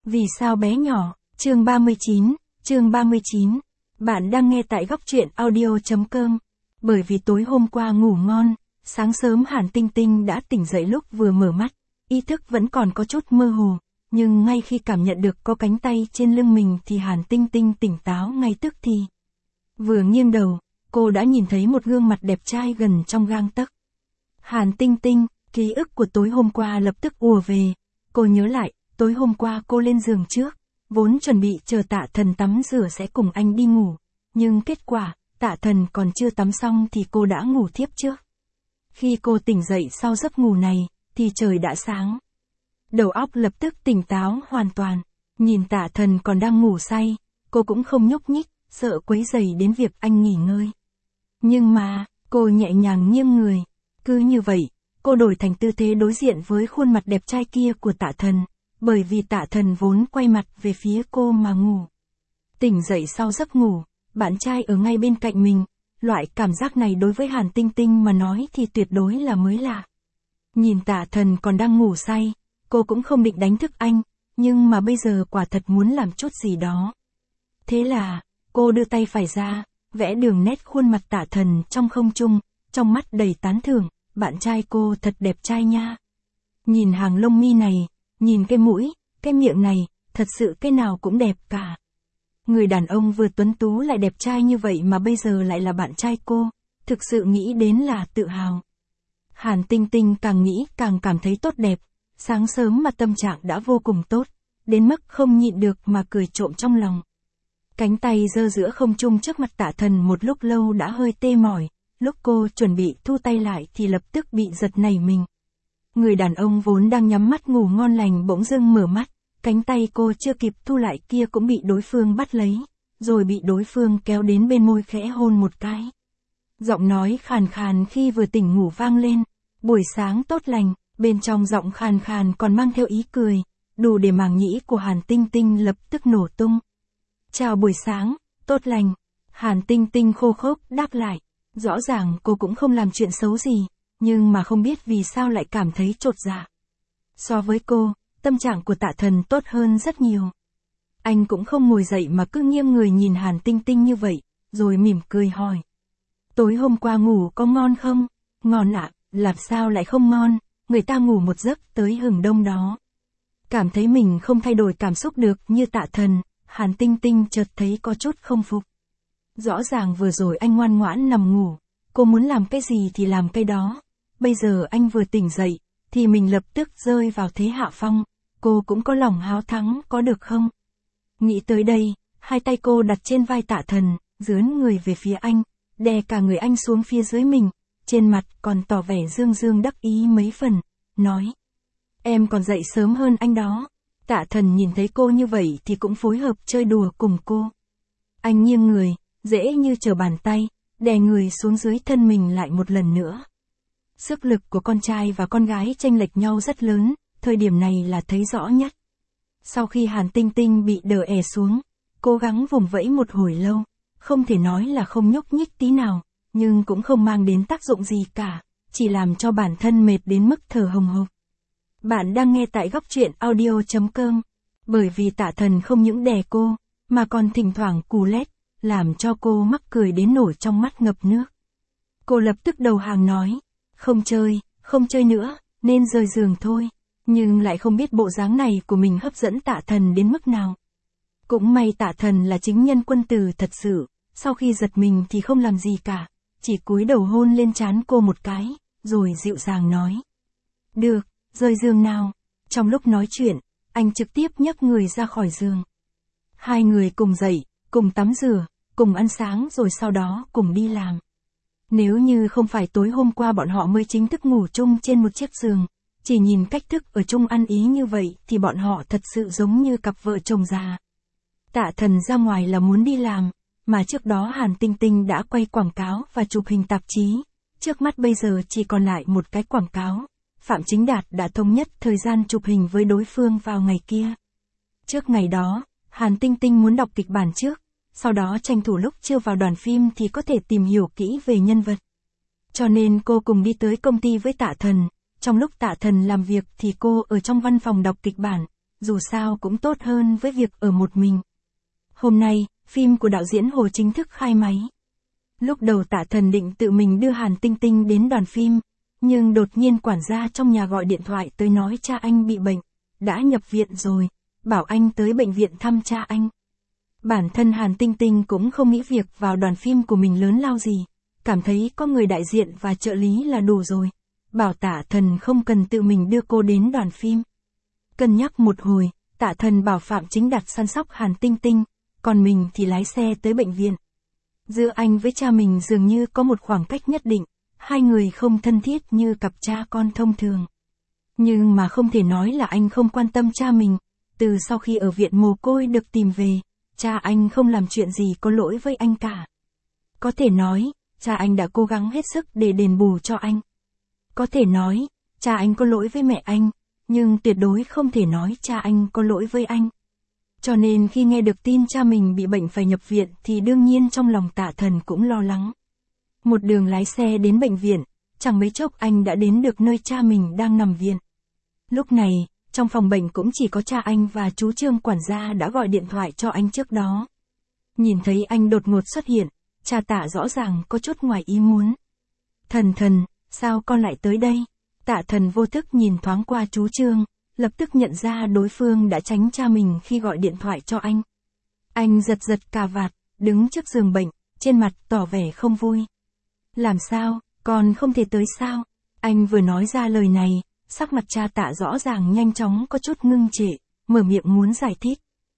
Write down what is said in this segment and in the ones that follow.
Vì sao bé nhỏ, chương 39. Bạn đang nghe tại góc truyện audio.com. Bởi vì tối hôm qua ngủ ngon, sáng sớm Hàn Tinh Tinh đã tỉnh dậy lúc vừa mở mắt, ý thức vẫn còn có chút mơ hồ, nhưng ngay khi cảm nhận được có cánh tay trên lưng mình thì Hàn Tinh Tinh tỉnh táo ngay tức thì. Vừa nghiêng đầu, cô đã nhìn thấy một gương mặt đẹp trai gần trong gang tấc. Hàn Tinh Tinh, ký ức của tối hôm qua lập tức ùa về, cô nhớ lại, tối hôm qua cô lên giường trước, vốn chuẩn bị chờ Tạ Thần tắm rửa sẽ cùng anh đi ngủ, nhưng kết quả, Tạ Thần còn chưa tắm xong thì cô đã ngủ thiếp trước. Khi cô tỉnh dậy sau giấc ngủ này, thì trời đã sáng. Đầu óc lập tức tỉnh táo hoàn toàn, nhìn Tạ Thần còn đang ngủ say, cô cũng không nhúc nhích, sợ quấy rầy đến việc anh nghỉ ngơi. Nhưng mà, cô nhẹ nhàng nghiêng người, cứ như vậy, cô đổi thành tư thế đối diện với khuôn mặt đẹp trai kia của Tạ Thần, bởi vì Tạ Thần vốn quay mặt về phía cô mà ngủ. Tỉnh dậy sau giấc ngủ, bạn trai ở ngay bên cạnh mình, loại cảm giác này đối với Hàn Tinh Tinh mà nói thì tuyệt đối là mới lạ. Nhìn Tạ Thần còn đang ngủ say, cô cũng không định đánh thức anh, nhưng mà bây giờ quả thật muốn làm chút gì đó. Thế là, cô đưa tay phải ra, vẽ đường nét khuôn mặt Tạ Thần trong không trung, trong mắt đầy tán thưởng, bạn trai cô thật đẹp trai nha. Nhìn hàng lông mi này, nhìn cái mũi, cái miệng này, thật sự cái nào cũng đẹp cả. Người đàn ông vừa tuấn tú lại đẹp trai như vậy mà bây giờ lại là bạn trai cô, thực sự nghĩ đến là tự hào. Hàn Tinh Tinh càng nghĩ càng cảm thấy tốt đẹp, sáng sớm mà tâm trạng đã vô cùng tốt, đến mức không nhịn được mà cười trộm trong lòng. Cánh tay giơ giữa không trung trước mặt Tạ Thần một lúc lâu đã hơi tê mỏi, lúc cô chuẩn bị thu tay lại thì lập tức bị giật nảy mình. Người đàn ông vốn đang nhắm mắt ngủ ngon lành bỗng dưng mở mắt, cánh tay cô chưa kịp thu lại kia cũng bị đối phương bắt lấy, rồi bị đối phương kéo đến bên môi khẽ hôn một cái. Giọng nói khàn khàn khi vừa tỉnh ngủ vang lên, buổi sáng tốt lành, bên trong giọng khàn khàn còn mang theo ý cười, đủ để màng nhĩ của Hàn Tinh Tinh lập tức nổ tung. Chào buổi sáng, tốt lành, Hàn Tinh Tinh khô khốc đáp lại, rõ ràng cô cũng không làm chuyện xấu gì, nhưng mà không biết vì sao lại cảm thấy chột dạ. So với cô, tâm trạng của Tạ Thần tốt hơn rất nhiều. Anh cũng không ngồi dậy mà cứ nghiêng người nhìn Hàn Tinh Tinh như vậy, rồi mỉm cười hỏi. Tối hôm qua ngủ có ngon không? Ngon ạ, làm sao lại không ngon, người ta ngủ một giấc tới hừng đông đó. Cảm thấy mình không thay đổi cảm xúc được như Tạ Thần, Hàn Tinh Tinh chợt thấy có chút không phục. Rõ ràng vừa rồi anh ngoan ngoãn nằm ngủ, cô muốn làm cái gì thì làm cái đó. Bây giờ anh vừa tỉnh dậy, thì mình lập tức rơi vào thế hạ phong, cô cũng có lòng háo thắng có được không? Nghĩ tới đây, hai tay cô đặt trên vai Tạ Thần, dướn người về phía anh, đè cả người anh xuống phía dưới mình, trên mặt còn tỏ vẻ dương dương đắc ý mấy phần, nói. Em còn dậy sớm hơn anh đó. Tạ Thần nhìn thấy cô như vậy thì cũng phối hợp chơi đùa cùng cô. Anh nghiêng người, dễ như trở bàn tay, đè người xuống dưới thân mình lại một lần nữa. Sức lực của con trai và con gái chênh lệch nhau rất lớn, thời điểm này là thấy rõ nhất. Sau khi Hàn Tinh Tinh bị đè è xuống, cố gắng vùng vẫy một hồi lâu, không thể nói là không nhúc nhích tí nào, nhưng cũng không mang đến tác dụng gì cả, chỉ làm cho bản thân mệt đến mức thở hồng hộc. Bạn đang nghe tại góc truyện audio.com, bởi vì Tạ Thần không những đè cô, mà còn thỉnh thoảng cù lét, làm cho cô mắc cười đến nổi trong mắt ngập nước. Cô lập tức đầu hàng nói, không chơi nữa, nên rời giường thôi, nhưng lại không biết bộ dáng này của mình hấp dẫn Tạ Thần đến mức nào. Cũng may Tạ Thần là chính nhân quân tử thật sự, sau khi giật mình thì không làm gì cả, chỉ cúi đầu hôn lên trán cô một cái, rồi dịu dàng nói. Được, rời giường nào. Trong lúc nói chuyện, anh trực tiếp nhấc người ra khỏi giường. Hai người cùng dậy, cùng tắm rửa, cùng ăn sáng rồi sau đó cùng đi làm. Nếu như không phải tối hôm qua bọn họ mới chính thức ngủ chung trên một chiếc giường, chỉ nhìn cách thức ở chung ăn ý như vậy thì bọn họ thật sự giống như cặp vợ chồng già. Tạ Thần ra ngoài là muốn đi làm, mà trước đó Hàn Tinh Tinh đã quay quảng cáo và chụp hình tạp chí. Trước mắt bây giờ chỉ còn lại một cái quảng cáo. Phạm Chính Đạt đã thống nhất thời gian chụp hình với đối phương vào ngày kia. Trước ngày đó, Hàn Tinh Tinh muốn đọc kịch bản trước, sau đó tranh thủ lúc chưa vào đoàn phim thì có thể tìm hiểu kỹ về nhân vật. Cho nên cô cùng đi tới công ty với Tạ Thần, trong lúc Tạ Thần làm việc thì cô ở trong văn phòng đọc kịch bản, dù sao cũng tốt hơn với việc ở một mình. Hôm nay, phim của đạo diễn Hồ chính thức khai máy. Lúc đầu Tạ Thần định tự mình đưa Hàn Tinh Tinh đến đoàn phim, nhưng đột nhiên quản gia trong nhà gọi điện thoại tới nói cha anh bị bệnh, đã nhập viện rồi, bảo anh tới bệnh viện thăm cha anh. Bản thân Hàn Tinh Tinh cũng không nghĩ việc vào đoàn phim của mình lớn lao gì, cảm thấy có người đại diện và trợ lý là đủ rồi, bảo Tạ Thần không cần tự mình đưa cô đến đoàn phim. Cân nhắc một hồi, Tạ Thần bảo Phạm Chính Đạt săn sóc Hàn Tinh Tinh, còn mình thì lái xe tới bệnh viện. Giữa anh với cha mình dường như có một khoảng cách nhất định, hai người không thân thiết như cặp cha con thông thường. Nhưng mà không thể nói là anh không quan tâm cha mình, từ sau khi ở viện mồ côi được tìm về, cha anh không làm chuyện gì có lỗi với anh cả. Có thể nói, cha anh đã cố gắng hết sức để đền bù cho anh. Có thể nói, cha anh có lỗi với mẹ anh, nhưng tuyệt đối không thể nói cha anh có lỗi với anh. Cho nên khi nghe được tin cha mình bị bệnh phải nhập viện thì đương nhiên trong lòng Tạ Thần cũng lo lắng. Một đường lái xe đến bệnh viện, chẳng mấy chốc anh đã đến được nơi cha mình đang nằm viện. Lúc này, trong phòng bệnh cũng chỉ có cha anh và chú Trương quản gia đã gọi điện thoại cho anh trước đó. Nhìn thấy anh đột ngột xuất hiện, cha Tạ rõ ràng có chút ngoài ý muốn. Thần, sao con lại tới đây? Tạ Thần vô thức nhìn thoáng qua chú Trương, lập tức nhận ra đối phương đã tránh cha mình khi gọi điện thoại cho anh. Anh giật cà vạt, đứng trước giường bệnh, trên mặt tỏ vẻ không vui. Làm sao, con không thể tới sao? Anh vừa nói ra lời này, sắc mặt cha Tạ rõ ràng nhanh chóng có chút ngưng trệ, mở miệng muốn giải thích.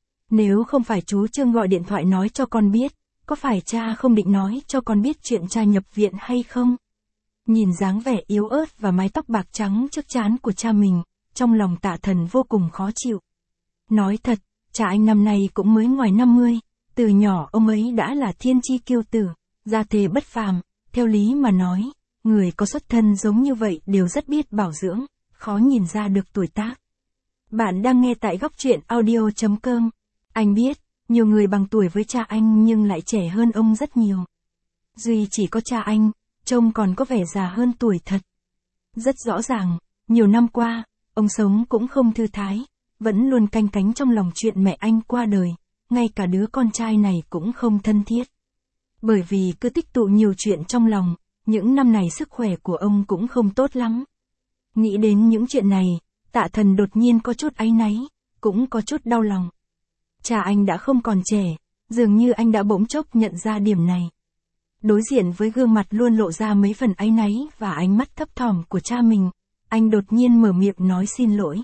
Nếu không phải chú Trương gọi điện thoại nói cho con biết, có phải cha không định nói cho con biết chuyện cha nhập viện hay không? Nhìn dáng vẻ yếu ớt và mái tóc bạc trắng trước trán của cha mình, trong lòng Tạ Thần vô cùng khó chịu. Nói thật, cha anh năm nay cũng mới ngoài 50, từ nhỏ ông ấy đã là thiên chi kiêu tử, gia thế bất phàm, theo lý mà nói, người có xuất thân giống như vậy đều rất biết bảo dưỡng, khó nhìn ra được tuổi tác. Bạn đang nghe tại góc truyện audio.com. Anh biết, nhiều người bằng tuổi với cha anh nhưng lại trẻ hơn ông rất nhiều. Duy chỉ có cha anh, trông còn có vẻ già hơn tuổi thật. Rất rõ ràng, nhiều năm qua, ông sống cũng không thư thái, vẫn luôn canh cánh trong lòng chuyện mẹ anh qua đời, ngay cả đứa con trai này cũng không thân thiết. Bởi vì cứ tích tụ nhiều chuyện trong lòng, những năm này sức khỏe của ông cũng không tốt lắm. Nghĩ đến những chuyện này, Tạ Thần đột nhiên có chút áy náy, cũng có chút đau lòng. Cha anh đã không còn trẻ, dường như anh đã bỗng chốc nhận ra điểm này. Đối diện với gương mặt luôn lộ ra mấy phần áy náy và ánh mắt thấp thỏm của cha mình, anh đột nhiên mở miệng nói xin lỗi.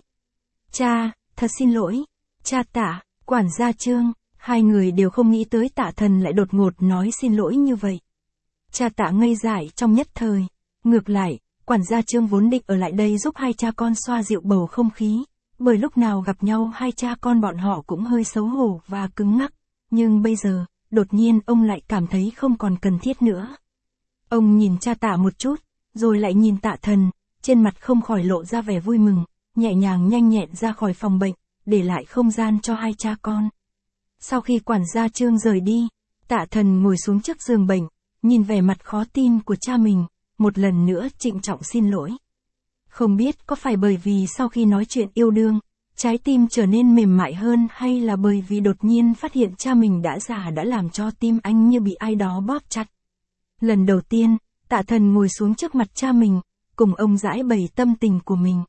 Cha, thật xin lỗi. Cha Tạ, quản gia Trương, hai người đều không nghĩ tới Tạ Thần lại đột ngột nói xin lỗi như vậy. Cha Tạ ngây dại trong nhất thời. Ngược lại, quản gia Trương vốn định ở lại đây giúp hai cha con xoa dịu bầu không khí, bởi lúc nào gặp nhau hai cha con bọn họ cũng hơi xấu hổ và cứng ngắc, nhưng bây giờ, đột nhiên ông lại cảm thấy không còn cần thiết nữa. Ông nhìn cha Tạ một chút, rồi lại nhìn Tạ Thần, trên mặt không khỏi lộ ra vẻ vui mừng, nhẹ nhàng nhanh nhẹn ra khỏi phòng bệnh, để lại không gian cho hai cha con. Sau khi quản gia Trương rời đi, Tạ Thần ngồi xuống trước giường bệnh, nhìn vẻ mặt khó tin của cha mình, một lần nữa trịnh trọng xin lỗi. Không biết có phải bởi vì sau khi nói chuyện yêu đương, trái tim trở nên mềm mại hơn hay là bởi vì đột nhiên phát hiện cha mình đã già đã làm cho tim anh như bị ai đó bóp chặt. Lần đầu tiên, Tạ Thần ngồi xuống trước mặt cha mình, cùng ông giãi bày tâm tình của mình.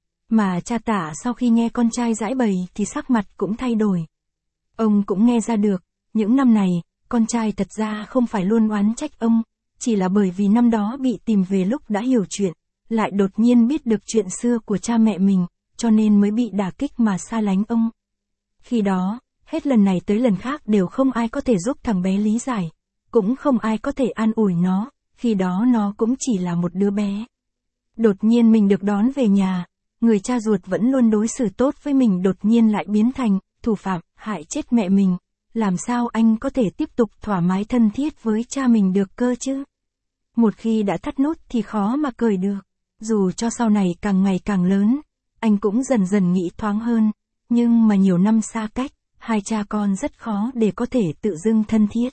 Mà cha Tạ sau khi nghe con trai giãi bày thì sắc mặt cũng thay đổi. Ông cũng nghe ra được, những năm này, con trai thật ra không phải luôn oán trách ông, chỉ là bởi vì năm đó bị tìm về lúc đã hiểu chuyện, lại đột nhiên biết được chuyện xưa của cha mẹ mình, cho nên mới bị đả kích mà xa lánh ông. Khi đó, hết lần này tới lần khác đều không ai có thể giúp thằng bé lý giải, cũng không ai có thể an ủi nó, khi đó nó cũng chỉ là một đứa bé. Đột nhiên mình được đón về nhà, người cha ruột vẫn luôn đối xử tốt với mình đột nhiên lại biến thành thủ phạm, hại chết mẹ mình. Làm sao anh có thể tiếp tục thoải mái thân thiết với cha mình được cơ chứ? Một khi đã thắt nút thì khó mà cởi được. Dù cho sau này càng ngày càng lớn, anh cũng dần dần nghĩ thoáng hơn, nhưng mà nhiều năm xa cách, hai cha con rất khó để có thể tự dưng thân thiết.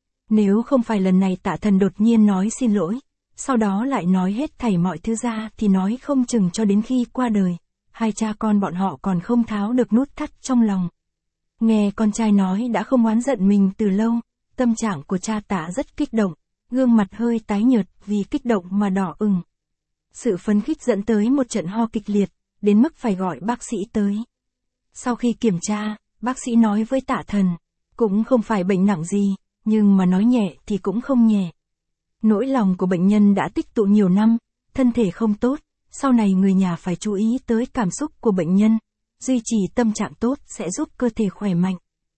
Nếu không phải lần này Tạ Thần đột nhiên nói xin lỗi, sau đó lại nói hết thảy mọi thứ ra thì nói không chừng cho đến khi qua đời, hai cha con bọn họ còn không tháo được nút thắt trong lòng. Nghe con trai nói đã không oán giận mình từ lâu, tâm trạng của cha Tạ rất kích động, gương mặt hơi tái nhợt vì kích động mà đỏ ửng. Sự phấn khích dẫn tới một trận ho kịch liệt, đến mức phải gọi bác sĩ tới. Sau khi kiểm tra, bác sĩ nói với Tạ Thần, cũng không phải bệnh nặng gì, nhưng mà nói nhẹ thì cũng không nhẹ. Nỗi lòng của bệnh nhân đã tích tụ nhiều năm, thân thể không tốt, sau này người nhà phải chú ý tới cảm xúc của bệnh nhân, duy trì tâm trạng tốt sẽ giúp cơ thể khỏe mạnh.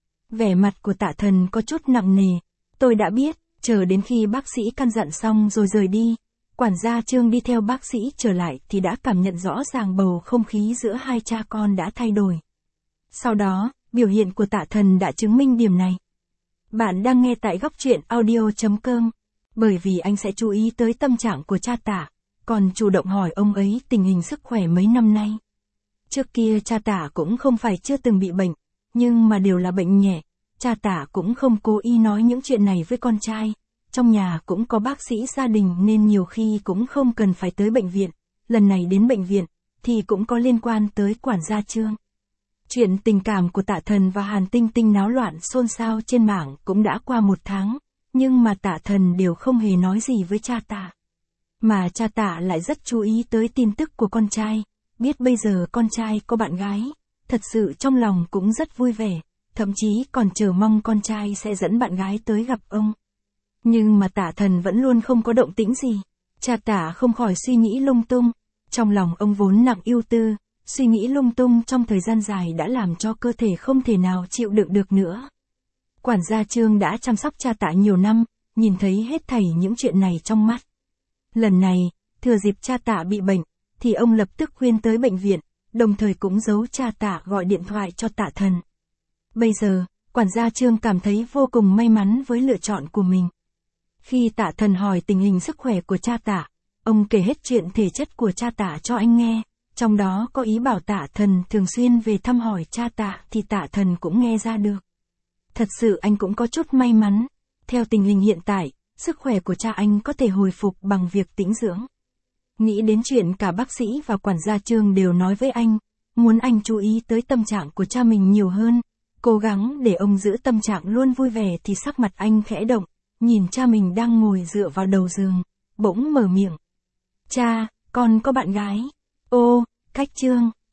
Vẻ mặt của Tạ Thần có chút nặng nề, tôi đã biết, chờ đến khi bác sĩ căn dặn xong rồi rời đi. Quản gia Trương đi theo bác sĩ trở lại thì đã cảm nhận rõ ràng bầu không khí giữa hai cha con đã thay đổi. Sau đó, biểu hiện của Tạ Thần đã chứng minh điểm này. Bạn đang nghe tại góc truyện audio.com, bởi vì anh sẽ chú ý tới tâm trạng của cha Tạ, còn chủ động hỏi ông ấy tình hình sức khỏe mấy năm nay. Trước kia cha Tạ cũng không phải chưa từng bị bệnh, nhưng mà đều là bệnh nhẹ, cha Tạ cũng không cố ý nói những chuyện này với con trai. Trong nhà cũng có bác sĩ gia đình nên nhiều khi cũng không cần phải tới bệnh viện, lần này đến bệnh viện, thì cũng có liên quan tới quản gia Trương. Chuyện tình cảm của Tạ Thần và Hàn Tinh Tinh náo loạn xôn xao trên mạng cũng đã qua 1 tháng, nhưng mà Tạ Thần đều không hề nói gì với cha Tạ. Mà cha Tạ lại rất chú ý tới tin tức của con trai, biết bây giờ con trai có bạn gái, thật sự trong lòng cũng rất vui vẻ, thậm chí còn chờ mong con trai sẽ dẫn bạn gái tới gặp ông. Nhưng mà Tạ Thần vẫn luôn không có động tĩnh gì. Cha Tạ không khỏi suy nghĩ lung tung. Trong lòng ông vốn nặng ưu tư, suy nghĩ lung tung trong thời gian dài đã làm cho cơ thể không thể nào chịu đựng được nữa. Quản gia Trương đã chăm sóc cha Tạ nhiều năm, nhìn thấy hết thảy những chuyện này trong mắt. Lần này, thừa dịp cha Tạ bị bệnh, thì ông lập tức khuyên tới bệnh viện, đồng thời cũng giấu cha Tạ gọi điện thoại cho Tạ Thần. Bây giờ, quản gia Trương cảm thấy vô cùng may mắn với lựa chọn của mình. Khi Tạ Thần hỏi tình hình sức khỏe của cha Tạ, ông kể hết chuyện thể chất của cha Tạ cho anh nghe, trong đó có ý bảo Tạ Thần thường xuyên về thăm hỏi cha Tạ thì Tạ Thần cũng nghe ra được. Thật sự anh cũng có chút may mắn, theo tình hình hiện tại, sức khỏe của cha anh có thể hồi phục bằng việc tĩnh dưỡng. Nghĩ đến chuyện cả bác sĩ và quản gia Trương đều nói với anh, muốn anh chú ý tới tâm trạng của cha mình nhiều hơn, cố gắng để ông giữ tâm trạng luôn vui vẻ thì sắc mặt anh khẽ động. Nhìn cha mình đang ngồi dựa vào đầu giường, bỗng mở miệng. Cha, con có bạn gái. Ô, Cách Trương.